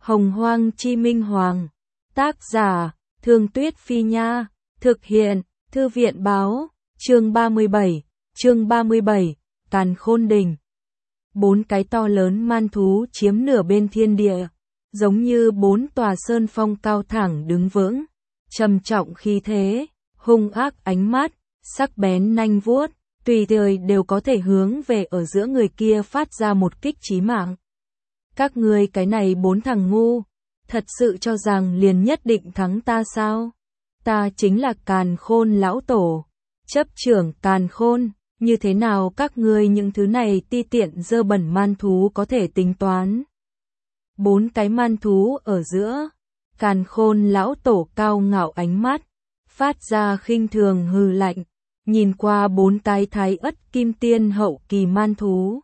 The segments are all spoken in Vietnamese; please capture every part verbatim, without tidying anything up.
Hồng Hoang Chi Minh Hoàng. Tác giả, Thương Tuyết Phi Nha. Thực hiện, Thư viện Báo. Chương ba mươi bảy. Chương ba mươi bảy. Càn Khôn Đỉnh. Bốn cái to lớn man thú chiếm nửa bên thiên địa, giống như bốn tòa sơn phong cao thẳng đứng vững, trầm trọng khí thế, hung ác ánh mắt, sắc bén nanh vuốt, tùy thời đều có thể hướng về ở giữa người kia phát ra một kích chí mạng. Các ngươi cái này bốn thằng ngu, thật sự cho rằng liền nhất định thắng ta sao? Ta chính là Càn Khôn lão tổ, chấp trưởng Càn Khôn, như thế nào các ngươi những thứ này ti tiện dơ bẩn man thú có thể tính toán? Bốn cái man thú ở giữa, Càn Khôn lão tổ cao ngạo ánh mắt, phát ra khinh thường hừ lạnh, nhìn qua bốn cái thái ất kim tiên hậu kỳ man thú,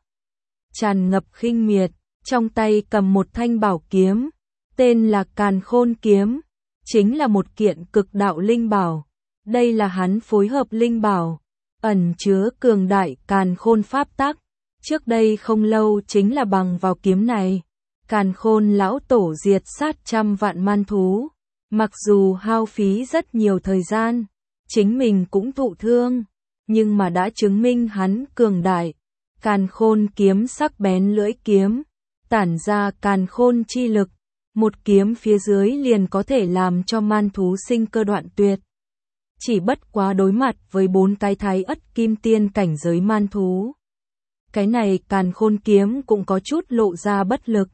tràn ngập khinh miệt, trong tay cầm một thanh bảo kiếm, tên là Càn Khôn kiếm, chính là một kiện cực đạo linh bảo. Đây là hắn phối hợp linh bảo, ẩn chứa cường đại Càn Khôn pháp tắc. Trước đây không lâu chính là bằng vào kiếm này, Càn Khôn lão tổ diệt sát trăm vạn man thú. Mặc dù hao phí rất nhiều thời gian, chính mình cũng thụ thương, nhưng mà đã chứng minh hắn cường đại. Càn Khôn kiếm sắc bén lưỡi kiếm, tản ra Càn Khôn chi lực, một kiếm phía dưới liền có thể làm cho man thú sinh cơ đoạn tuyệt. Chỉ bất quá đối mặt với bốn cái thái ất kim tiên cảnh giới man thú, cái này Càn Khôn kiếm cũng có chút lộ ra bất lực.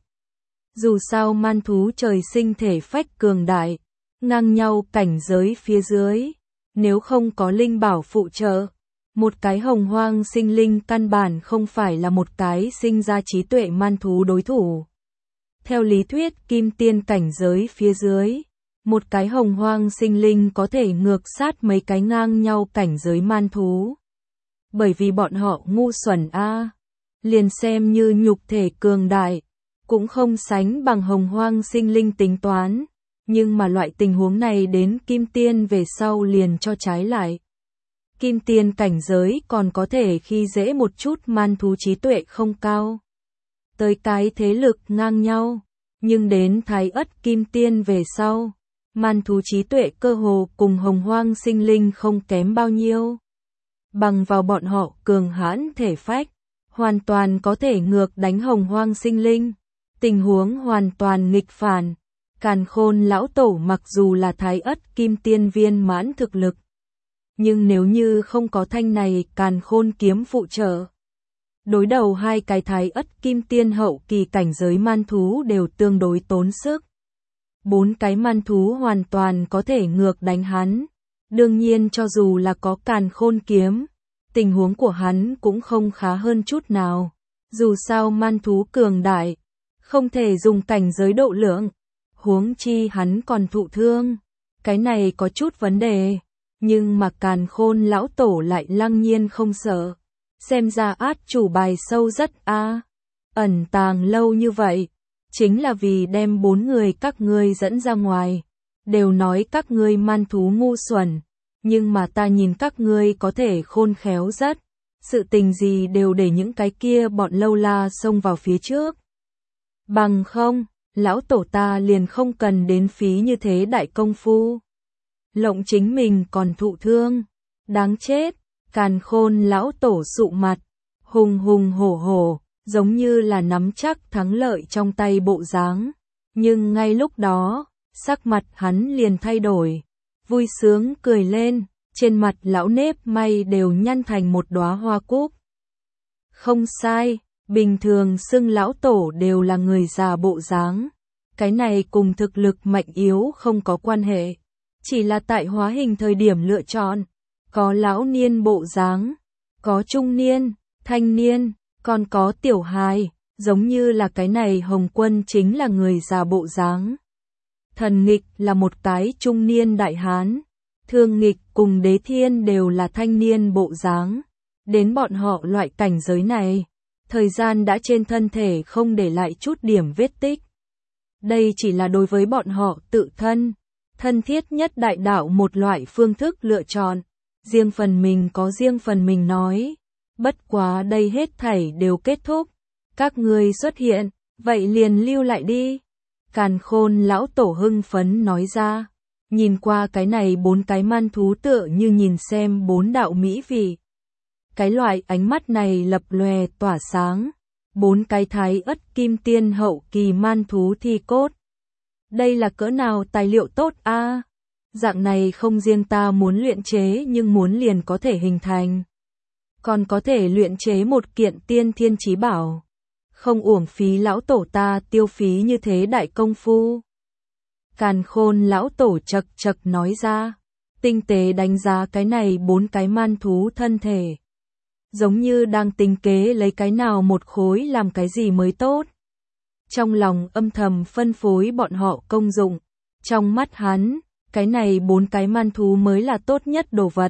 Dù sao man thú trời sinh thể phách cường đại, ngang nhau cảnh giới phía dưới, nếu không có linh bảo phụ trợ, một cái hồng hoang sinh linh căn bản không phải là một cái sinh ra trí tuệ man thú đối thủ. Theo lý thuyết kim tiên cảnh giới phía dưới, một cái hồng hoang sinh linh có thể ngược sát mấy cái ngang nhau cảnh giới man thú. Bởi vì bọn họ ngu xuẩn a, liền xem như nhục thể cường đại, cũng không sánh bằng hồng hoang sinh linh tính toán. Nhưng mà loại tình huống này đến kim tiên về sau liền cho trái lại. Kim tiên cảnh giới còn có thể khi dễ một chút man thú trí tuệ không cao, tới cái thế lực ngang nhau, nhưng đến thái ất kim tiên về sau, man thú trí tuệ cơ hồ cùng hồng hoang sinh linh không kém bao nhiêu. Bằng vào bọn họ cường hãn thể phách, hoàn toàn có thể ngược đánh hồng hoang sinh linh, tình huống hoàn toàn nghịch phản. Càn Khôn lão tổ mặc dù là thái ất kim tiên viên mãn thực lực, nhưng nếu như không có thanh này Càn Khôn kiếm phụ trợ, đối đầu hai cái thái ất kim tiên hậu kỳ cảnh giới man thú đều tương đối tốn sức. Bốn cái man thú hoàn toàn có thể ngược đánh hắn. Đương nhiên cho dù là có Càn Khôn kiếm, tình huống của hắn cũng không khá hơn chút nào. Dù sao man thú cường đại, không thể dùng cảnh giới độ lượng. Huống chi hắn còn thụ thương, cái này có chút vấn đề, nhưng mà Càn Khôn lão tổ lại lăng nhiên không sợ, xem ra át chủ bài sâu rất a, à. Ẩn tàng lâu như vậy, chính là vì đem bốn người các ngươi dẫn ra ngoài, đều nói các ngươi man thú ngu xuẩn, nhưng mà ta nhìn các ngươi có thể khôn khéo rất, sự tình gì đều để những cái kia bọn lâu la xông vào phía trước. Bằng không, lão tổ ta liền không cần đến phí như thế đại công phu. Lộng chính mình còn thụ thương, đáng chết. Càn Khôn lão tổ sụ mặt, hùng hùng hổ hổ, giống như là nắm chắc thắng lợi trong tay bộ dáng. Nhưng ngay lúc đó, sắc mặt hắn liền thay đổi, vui sướng cười lên, trên mặt lão nếp may đều nhăn thành một đóa hoa cúc. Không sai. Bình thường xưng lão tổ đều là người già bộ dáng, cái này cùng thực lực mạnh yếu không có quan hệ, chỉ là tại hóa hình thời điểm lựa chọn, có lão niên bộ dáng, có trung niên, thanh niên, còn có tiểu hài, giống như là cái này Hồng Quân chính là người già bộ dáng. Thần Nghịch là một cái trung niên đại hán, Thương Nghịch cùng Đế Thiên đều là thanh niên bộ dáng, đến bọn họ loại cảnh giới này. Thời gian đã trên thân thể không để lại chút điểm vết tích. Đây chỉ là đối với bọn họ tự thân, thân thiết nhất đại đạo một loại phương thức lựa chọn. Riêng phần mình có riêng phần mình nói. Bất quá đây hết thảy đều kết thúc. Các ngươi xuất hiện, vậy liền lưu lại đi. Càn Khôn lão tổ hưng phấn nói ra, nhìn qua cái này bốn cái man thú tựa như nhìn xem bốn đạo mỹ vị. Cái loại ánh mắt này lập lòe tỏa sáng, bốn cái thái ất kim tiên hậu kỳ man thú thi cốt. Đây là cỡ nào tài liệu tốt a? À? Dạng này không riêng ta muốn luyện chế nhưng muốn liền có thể hình thành. Còn có thể luyện chế một kiện tiên thiên chí bảo. Không uổng phí lão tổ ta tiêu phí như thế đại công phu. Càn Khôn lão tổ chật chật nói ra, tinh tế đánh giá cái này bốn cái man thú thân thể. Giống như đang tính kế lấy cái nào một khối làm cái gì mới tốt. Trong lòng âm thầm phân phối bọn họ công dụng. Trong mắt hắn, cái này bốn cái man thú mới là tốt nhất đồ vật.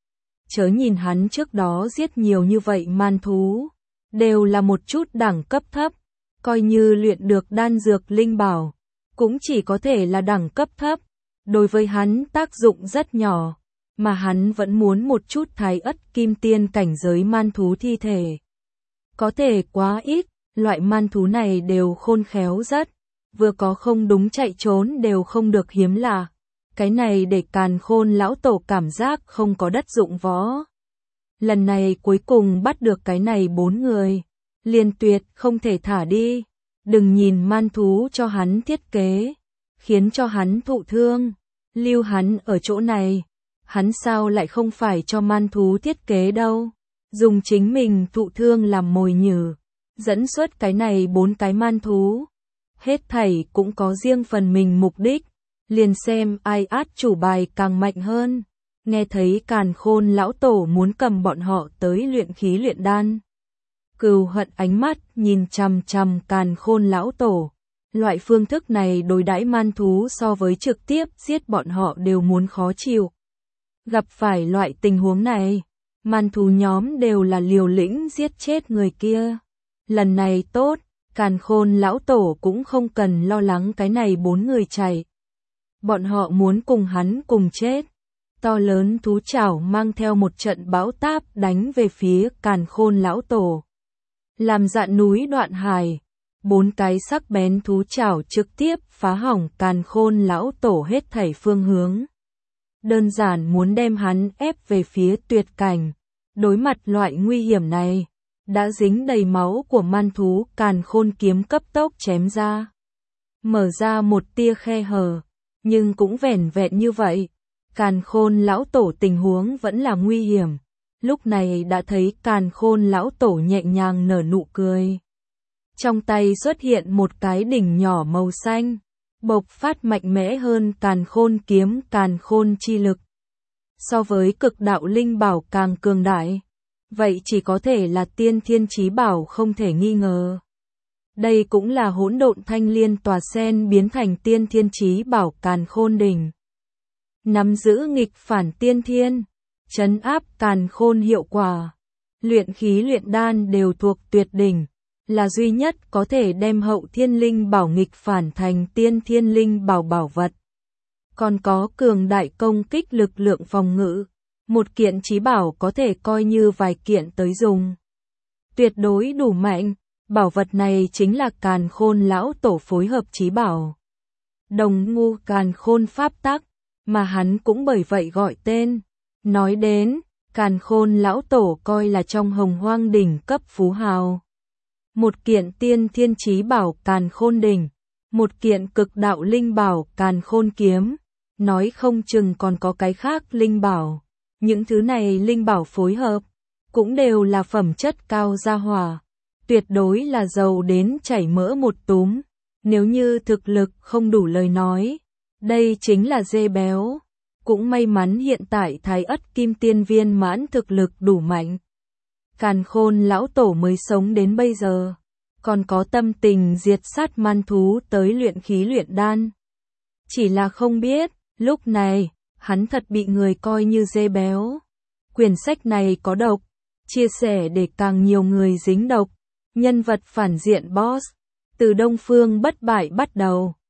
Chớ nhìn hắn trước đó giết nhiều như vậy man thú, đều là một chút đẳng cấp thấp, coi như luyện được đan dược linh bảo, cũng chỉ có thể là đẳng cấp thấp, đối với hắn tác dụng rất nhỏ, mà hắn vẫn muốn một chút thái ất kim tiên cảnh giới man thú thi thể. Có thể quá ít, loại man thú này đều khôn khéo rất, vừa có không đúng chạy trốn đều không được hiếm lạ. Cái này để Càn Khôn lão tổ cảm giác không có đất dụng võ. Lần này cuối cùng bắt được cái này bốn người, liền tuyệt không thể thả đi. Đừng nhìn man thú cho hắn thiết kế, khiến cho hắn thụ thương, lưu hắn ở chỗ này. Hắn sao lại không phải cho man thú thiết kế đâu, dùng chính mình thụ thương làm mồi nhử, dẫn xuất cái này bốn cái man thú. Hết thảy cũng có riêng phần mình mục đích, liền xem ai át chủ bài càng mạnh hơn. Nghe thấy Càn Khôn lão tổ muốn cầm bọn họ tới luyện khí luyện đan. Cừu Hận ánh mắt nhìn chằm chằm Càn Khôn lão tổ. Loại phương thức này đối đãi man thú so với trực tiếp giết bọn họ đều muốn khó chịu. Gặp phải loại tình huống này, man thú nhóm đều là liều lĩnh giết chết người kia. Lần này tốt, Càn Khôn lão tổ cũng không cần lo lắng cái này bốn người chạy. Bọn họ muốn cùng hắn cùng chết. To lớn thú chảo mang theo một trận bão táp đánh về phía Càn Khôn lão tổ. Làm dạn núi đoạn hải, bốn cái sắc bén thú chảo trực tiếp phá hỏng Càn Khôn lão tổ hết thảy phương hướng. Đơn giản muốn đem hắn ép về phía tuyệt cảnh. Đối mặt loại nguy hiểm này, đã dính đầy máu của man thú Càn Khôn kiếm cấp tốc chém ra. Mở ra một tia khe hở, nhưng cũng vẻn vẹn như vậy. Càn Khôn lão tổ tình huống vẫn là nguy hiểm. Lúc này đã thấy Càn Khôn lão tổ nhẹ nhàng nở nụ cười. Trong tay xuất hiện một cái đỉnh nhỏ màu xanh, bộc phát mạnh mẽ hơn Càn Khôn kiếm Càn Khôn chi lực. So với cực đạo linh bảo càng cường đại, vậy chỉ có thể là tiên thiên chí bảo không thể nghi ngờ. Đây cũng là hỗn độn thanh liên tòa sen biến thành tiên thiên chí bảo Càn Khôn đỉnh. Nắm giữ nghịch phản tiên thiên, trấn áp Càn Khôn hiệu quả. Luyện khí luyện đan đều thuộc tuyệt đỉnh, là duy nhất có thể đem hậu thiên linh bảo nghịch phản thành tiên thiên linh bảo bảo vật. Còn có cường đại công kích lực lượng phòng ngự, một kiện chí bảo có thể coi như vài kiện tới dùng. Tuyệt đối đủ mạnh, bảo vật này chính là Càn Khôn lão tổ phối hợp chí bảo. Đồng ngu Càn Khôn pháp tắc, mà hắn cũng bởi vậy gọi tên. Nói đến, Càn Khôn lão tổ coi là trong Hồng Hoang đỉnh cấp phú hào. Một kiện tiên thiên chí bảo Càn Khôn đỉnh, một kiện cực đạo linh bảo Càn Khôn kiếm, nói không chừng còn có cái khác linh bảo. Những thứ này linh bảo phối hợp, cũng đều là phẩm chất cao gia hỏa, tuyệt đối là giàu đến chảy mỡ một túm. Nếu như thực lực không đủ lời nói, đây chính là dê béo. Cũng may mắn hiện tại Thái Ất Kim Tiên viên mãn thực lực đủ mạnh. Càn Khôn lão tổ mới sống đến bây giờ, còn có tâm tình diệt sát man thú tới luyện khí luyện đan. Chỉ là không biết, lúc này, hắn thật bị người coi như dê béo. Quyển sách này có độc, chia sẻ để càng nhiều người dính độc. Nhân vật phản diện boss, từ Đông Phương bất bại bắt đầu.